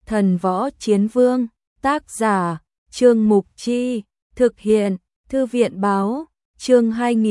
Thần Võ Chiến Vương, tác giả, Trương Mục Chi, thực hiện, Thư viện báo, chương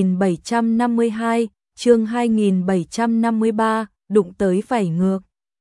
2752, chương 2753, đụng tới vảy ngược.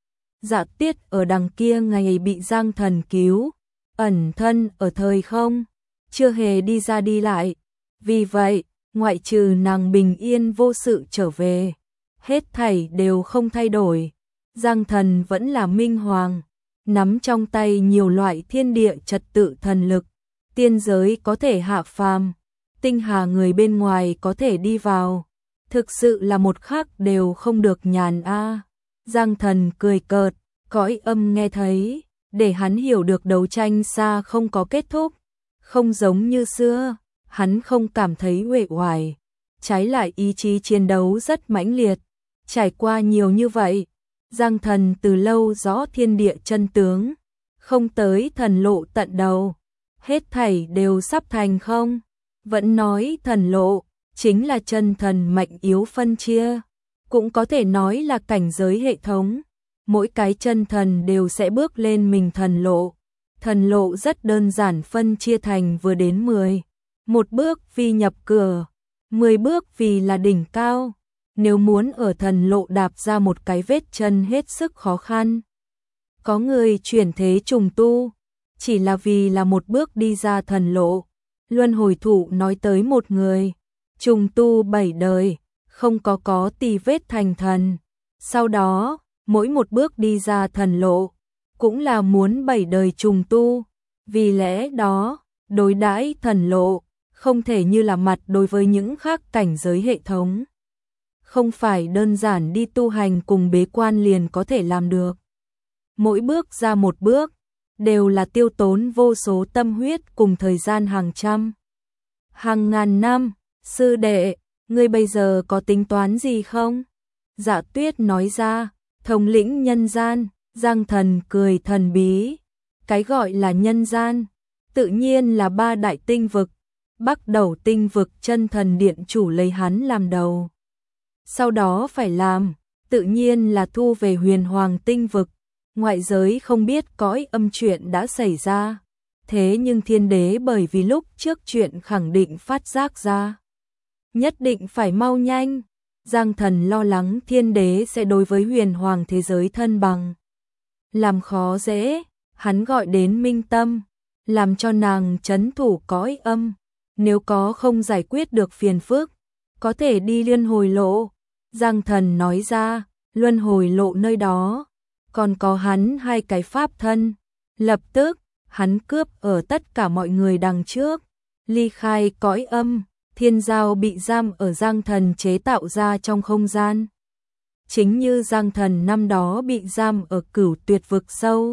Dạ Tuyết ở đằng kia ngày bị Giang Thần cứu, ẩn thân ở thời không, chưa hề đi ra đi lại. Vì vậy, ngoại trừ nàng bình yên vô sự trở về, hết thảy đều không thay đổi. Giang Thần vẫn là Minh Hoàng, nắm trong tay nhiều loại thiên địa trật tự thần lực, tiên giới có thể hạ phàm, tinh hà người bên ngoài có thể đi vào, thực sự là một khắc đều không được nhàn a. Giang Thần cười cợt, cõi âm nghe thấy, để hắn hiểu được đấu tranh xa không có kết thúc, không giống như xưa, hắn không cảm thấy uể oải, trái lại ý chí chiến đấu rất mãnh liệt. Trải qua nhiều như vậy, Giang Thần từ lâu rõ thiên địa chân tướng, không tới thần lộ tận đầu, hết thảy đều sắp thành không. Vẫn nói thần lộ chính là chân thần mạnh yếu phân chia, cũng có thể nói là cảnh giới hệ thống. Mỗi cái chân thần đều sẽ bước lên mình thần lộ. Thần lộ rất đơn giản phân chia thành vừa đến 10. Một bước vì nhập cửa, 10 bước vì là đỉnh cao. Nếu muốn ở thần lộ đạp ra một cái vết chân hết sức khó khăn. Có người chuyển thế trùng tu, chỉ là vì là một bước đi ra thần lộ. Luân Hồi Thụ nói tới một người, trùng tu 7 đời, không có tì vết thành thần. Sau đó, mỗi một bước đi ra thần lộ, cũng là muốn 7 đời trùng tu. Vì lẽ đó, đối đãi thần lộ, không thể như là mặt đối với những khác cảnh giới hệ thống. Không phải đơn giản đi tu hành cùng bế quan liền có thể làm được. Mỗi bước ra một bước, đều là tiêu tốn vô số tâm huyết cùng thời gian hàng trăm, hàng ngàn năm. Sư đệ, ngươi bây giờ có tính toán gì không? Dạ Tuyết nói ra, thống lĩnh nhân gian. Giang Thần cười thần bí. Cái gọi là nhân gian, tự nhiên là 3 đại tinh vực. Bắc Đầu tinh vực chân thần điện chủ lấy hắn làm đầu. Sau đó phải làm, tự nhiên là thu về Huyền Hoàng tinh vực. Ngoại giới không biết cõi âm chuyện đã xảy ra. Thế nhưng thiên đế bởi vì lúc trước chuyện khẳng định phát giác ra, nhất định phải mau nhanh. Giang Thần lo lắng thiên đế sẽ đối với Huyền Hoàng thế giới thân bằng, làm khó dễ. Hắn gọi đến Minh Tâm, làm cho nàng trấn thủ cõi âm. Nếu có không giải quyết được phiền phức, có thể đi Luân Hồi Lộ. Giang Thần nói ra, Luân Hồi Lộ nơi đó còn có hắn 2 cái pháp thân. Lập tức, hắn cướp ở tất cả mọi người đằng trước, ly khai cõi âm. Thiên Giao bị giam ở Giang Thần chế tạo ra trong không gian, chính như Giang Thần năm đó bị giam ở Cửu Tuyệt vực sâu,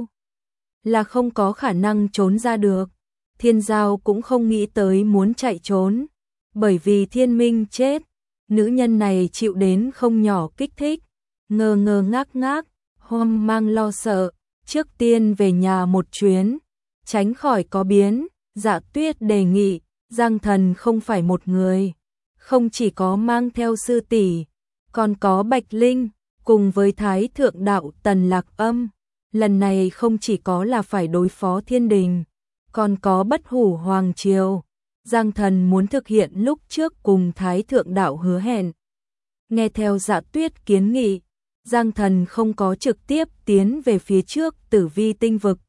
là không có khả năng trốn ra được. Thiên Giao cũng không nghĩ tới muốn chạy trốn, bởi vì Thiên Minh chết, nữ nhân này chịu đến không nhỏ kích thích, ngơ ngơ ngác, hoang mang lo sợ, trước tiên về nhà một chuyến, tránh khỏi có biến. Dạ Tuyết đề nghị, Giang Thần không phải một người, không chỉ có mang theo sư tỷ, còn có Bạch Linh, cùng với Thái Thượng Đạo Tần Lạc Âm. Lần này không chỉ có là phải đối phó thiên đình, còn có Bất Hủ Hoàng Triều. Giang Thần muốn thực hiện lúc trước cùng Thái Thượng Đạo hứa hẹn. Nghe theo Dạ Tuyết kiến nghị, Giang Thần không có trực tiếp tiến về phía trước Tử Vi tinh vực,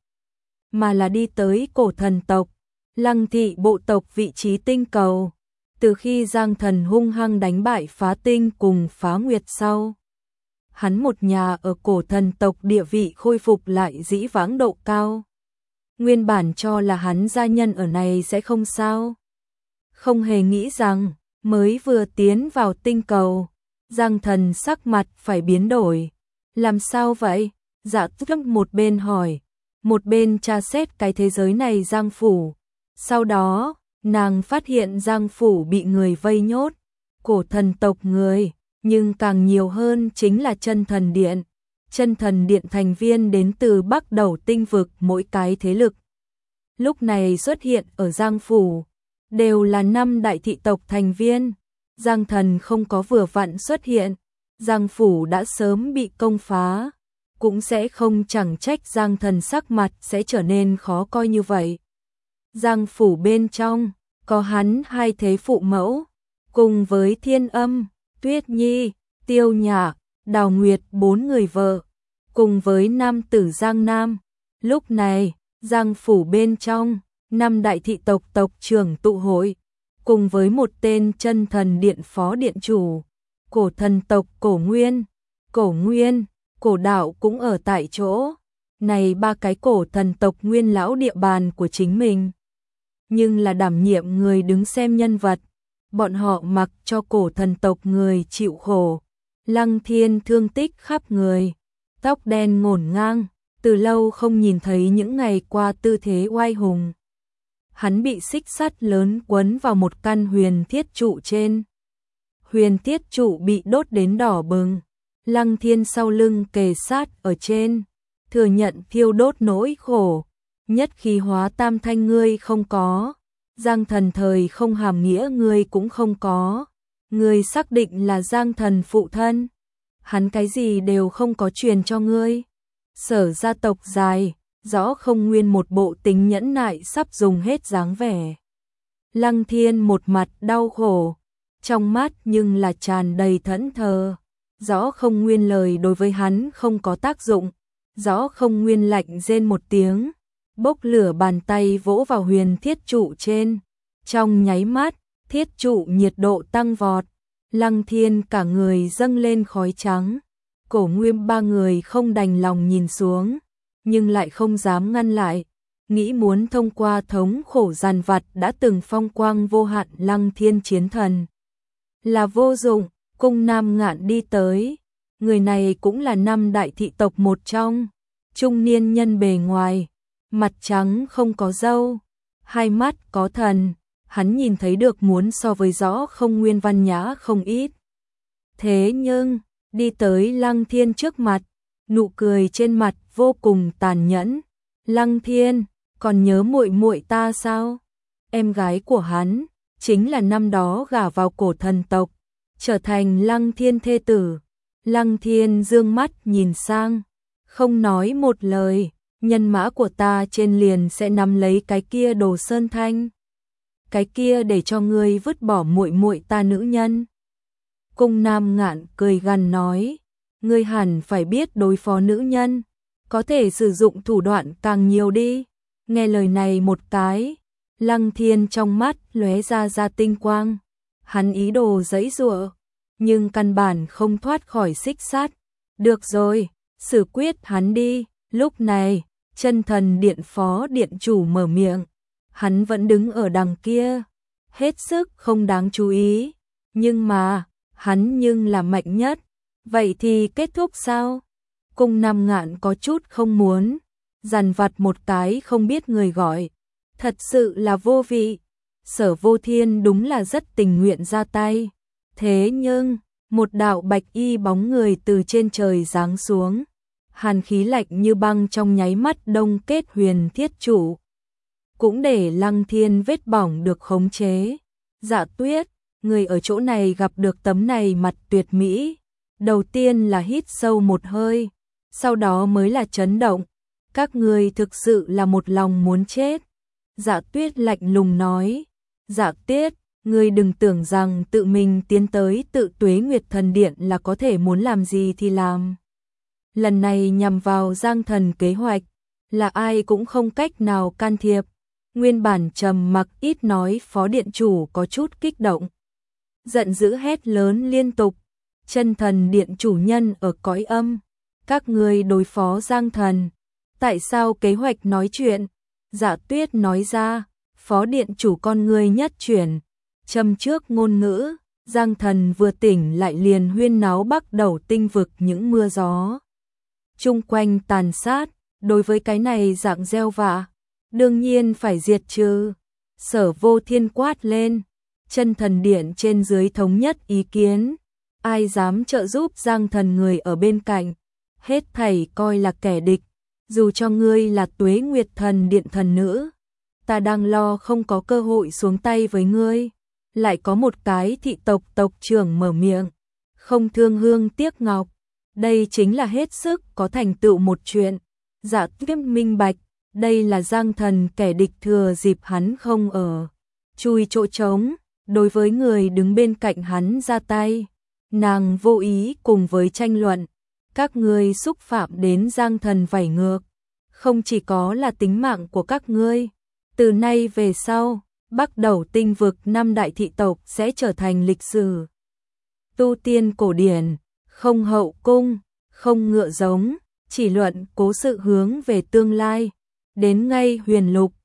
mà là đi tới cổ thần tộc, Lăng Thị bộ tộc vị trí tinh cầu. Từ khi Giang Thần hung hăng đánh bại Phá Tinh cùng Phá Nguyệt sau, hắn một nhà ở cổ thần tộc địa vị khôi phục lại dĩ vãng độ cao. Nguyên bản cho là hắn gia nhân ở này sẽ không sao, không hề nghĩ rằng mới vừa tiến vào tinh cầu, Giang Thần sắc mặt phải biến đổi. Làm sao vậy? Dạ Tuyết một bên hỏi, một bên tra xét cái thế giới này Giang phủ. Sau đó, nàng phát hiện Giang phủ bị người vây nhốt, cổ thần tộc người, nhưng càng nhiều hơn chính là chân thần điện. Chân thần điện thành viên đến từ Bắc Đầu tinh vực mỗi cái thế lực. Lúc này xuất hiện ở Giang phủ, đều là 5 đại thị tộc thành viên. Giang Thần không có vừa vặn xuất hiện, Giang phủ đã sớm bị công phá. cũng sẽ không, chẳng trách Giang Thần sắc mặt sẽ trở nên khó coi như vậy. Giang phủ bên trong, có hắn hai thế phụ mẫu, cùng với Thiên Âm, Tuyết Nhi, Tiêu Nhạc, Đào Nguyệt bốn người vợ, cùng với nam tử Giang Nam. Lúc này, Giang phủ bên trong, năm đại thị tộc tộc trưởng tụ hội, cùng với một tên chân thần điện phó điện chủ, cổ thần tộc Cổ Nguyên, Cổ Đạo cũng ở tại chỗ. Này ba cái cổ thần tộc nguyên lão địa bàn của chính mình, nhưng là đảm nhiệm người đứng xem nhân vật, bọn họ mặc cho cổ thần tộc người chịu khổ. Lăng Thiên thương tích khắp người, tóc đen ngổn ngang, từ lâu không nhìn thấy những ngày qua tư thế oai hùng. Hắn bị xích sắt lớn quấn vào một căn huyền thiết trụ trên. Huyền thiết trụ bị đốt đến đỏ bừng, Lăng Thiên sau lưng kề sát ở trên, thừa nhận thiêu đốt nỗi khổ. Nhất khí hóa tam thanh ngươi không có, Giang Thần thời không hàm nghĩa ngươi cũng không có. Ngươi xác định là Giang Thần phụ thân, hắn cái gì đều không có truyền cho ngươi. Sở gia tộc dài, rõ không nguyên một bộ tính nhẫn nại sắp dùng hết dáng vẻ. Lăng Thiên một mặt đau khổ, trong mắt nhưng là tràn đầy thẫn thờ. Rõ không nguyên lời đối với hắn không có tác dụng, rõ không nguyên lạnh rên một tiếng, bốc lửa bàn tay vỗ vào huyền thiết trụ trên. Trong nháy mắt, thiết trụ nhiệt độ tăng vọt, Lăng Thiên cả người dâng lên khói trắng. Cổ Nguyên ba người không đành lòng nhìn xuống, nhưng lại không dám ngăn lại, nghĩ muốn thông qua thống khổ giàn vặt đã từng phong quang vô hạn Lăng Thiên chiến thần. Là vô dụng. Cung Nam Ngạn đi tới, người này cũng là năm đại thị tộc một trong, trung niên nhân bề ngoài, mặt trắng không có râu, hai mắt có thần, hắn nhìn thấy được muốn so với rõ không nguyên văn nhã không ít. Thế nhưng, đi tới Lăng Thiên trước mặt, nụ cười trên mặt vô cùng tàn nhẫn. Lăng Thiên, còn nhớ muội muội ta sao? Em gái của hắn, chính là năm đó gả vào cổ thần tộc, trở thành Lăng Thiên thê tử. Lăng Thiên dương mắt nhìn sang, không nói một lời, nhân mã của ta trên liền sẽ nắm lấy cái kia Đồ Sơn Thanh. Cái kia để cho ngươi vứt bỏ muội muội ta nữ nhân. Cung Nam Ngạn cười gằn nói, ngươi hẳn phải biết đối phó nữ nhân, có thể sử dụng thủ đoạn càng nhiều đi. Nghe lời này một cái, Lăng Thiên trong mắt lóe ra tinh quang, hắn ý đồ giãy giụa, nhưng căn bản không thoát khỏi xích sát. Được rồi, xử quyết hắn đi. Lúc này, chân thần điện phó điện chủ mở miệng, hắn vẫn đứng ở đằng kia, hết sức không đáng chú ý, nhưng mà, hắn nhưng là mạnh nhất, vậy thì kết thúc sao? Cung Nam Ngạn có chút không muốn, dằn vặt một cái không biết người gọi, thật sự là vô vị. Sở Vô Thiên đúng là rất tình nguyện ra tay, thế nhưng, một đạo bạch y bóng người từ trên trời giáng xuống, hàn khí lạnh như băng trong nháy mắt đông kết huyền thiết trụ, cũng để Lăng Thiên vết bỏng được khống chế. Dạ Tuyết, người ở chỗ này gặp được tấm này mặt tuyệt mỹ, đầu tiên là hít sâu một hơi, sau đó mới là chấn động. Các người thực sự là một lòng muốn chết. Dạ Tuyết lạnh lùng nói, Dạ Tuyết, ngươi đừng tưởng rằng tự mình tiến tới Tự Tuế Nguyệt Thần Điện là có thể muốn làm gì thì làm. Lần này nhằm vào Giang Thần kế hoạch, là ai cũng không cách nào can thiệp. Nguyên bản trầm mặc ít nói phó điện chủ có chút kích động, giận dữ hét lớn liên tục, chân thần điện chủ nhân ở cõi âm, các ngươi đối phó Giang Thần, tại sao kế hoạch nói chuyện? Dạ Tuyết nói ra, phó điện chủ con ngươi nhất chuyển, châm trước ngôn ngữ, Giang Thần vừa tỉnh lại liền huyên náo bắt đầu tinh vực những mưa gió chung quanh tàn sát, đối với cái này dạng gieo vạ, đương nhiên phải diệt trừ. Sở Vô Thiên quát lên, chân thần điện trên dưới thống nhất ý kiến, ai dám trợ giúp Giang Thần người ở bên cạnh, hết thảy coi là kẻ địch, dù cho ngươi là Tuế Nguyệt Thần Điện thần nữ, ta đang lo không có cơ hội xuống tay với ngươi. Lại có một cái thị tộc tộc trưởng mở miệng, không thương hương tiếc ngọc, đây chính là hết sức có thành tựu một chuyện. Dạ Kiếp minh bạch, đây là Giang Thần kẻ địch thừa dịp hắn không ở, chui chỗ trống, đối với người đứng bên cạnh hắn ra tay. Nàng vô ý cùng với tranh luận, các ngươi xúc phạm đến Giang Thần vảy ngược, không chỉ có là tính mạng của các ngươi, từ nay về sau, Bắc Đẩu Tinh vực 5 đại thị tộc sẽ trở thành lịch sử tu tiên cổ điển, không hậu cung, không ngựa giống, chỉ luận cố sự hướng về tương lai. Đến ngay Huyền Lục,